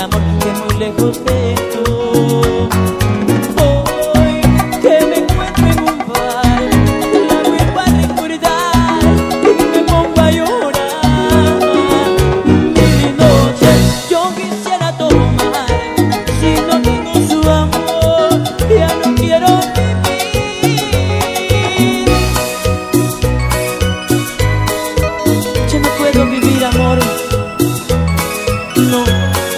amor que muy lejos de tú. Hoy que me encuentro en un bar, la vuelvo a recordar y me pongo a llorar. Mil noches yo quisiera tomar, si no tengo su amor ya no quiero vivir. Ya no puedo vivir, amor, no.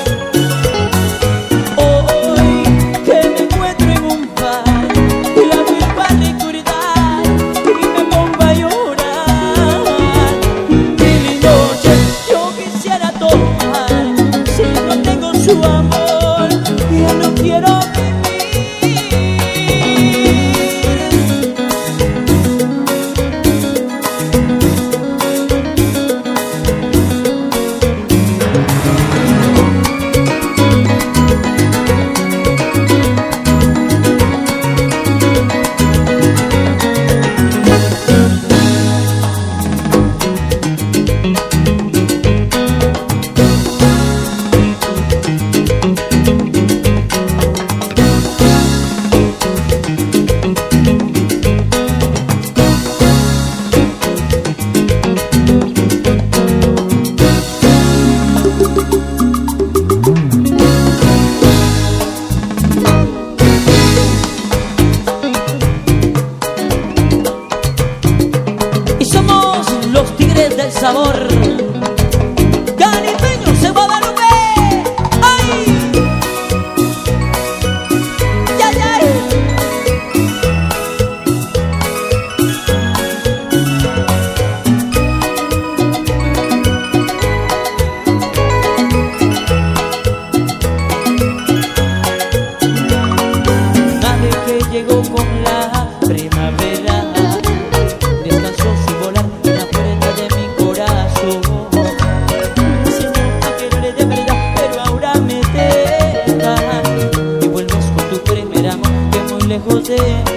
Hoy que me encuentro en un bar, la vuelvo a recordar y me pongo a llorar. Mil noches yo quisiera tomar, si no tengo su amor ya no quiero vivir. Los Tigres del Sabor, caribeños de Guadalupe. ¡Ay! ¡Ya, ya! Nadie que llegó con la primavera descansó su volar en la puerta de mi corazón. Enseñaste que no eres de verdad, pero ahora me dejas y vuelves con tu primer amor que muy lejos de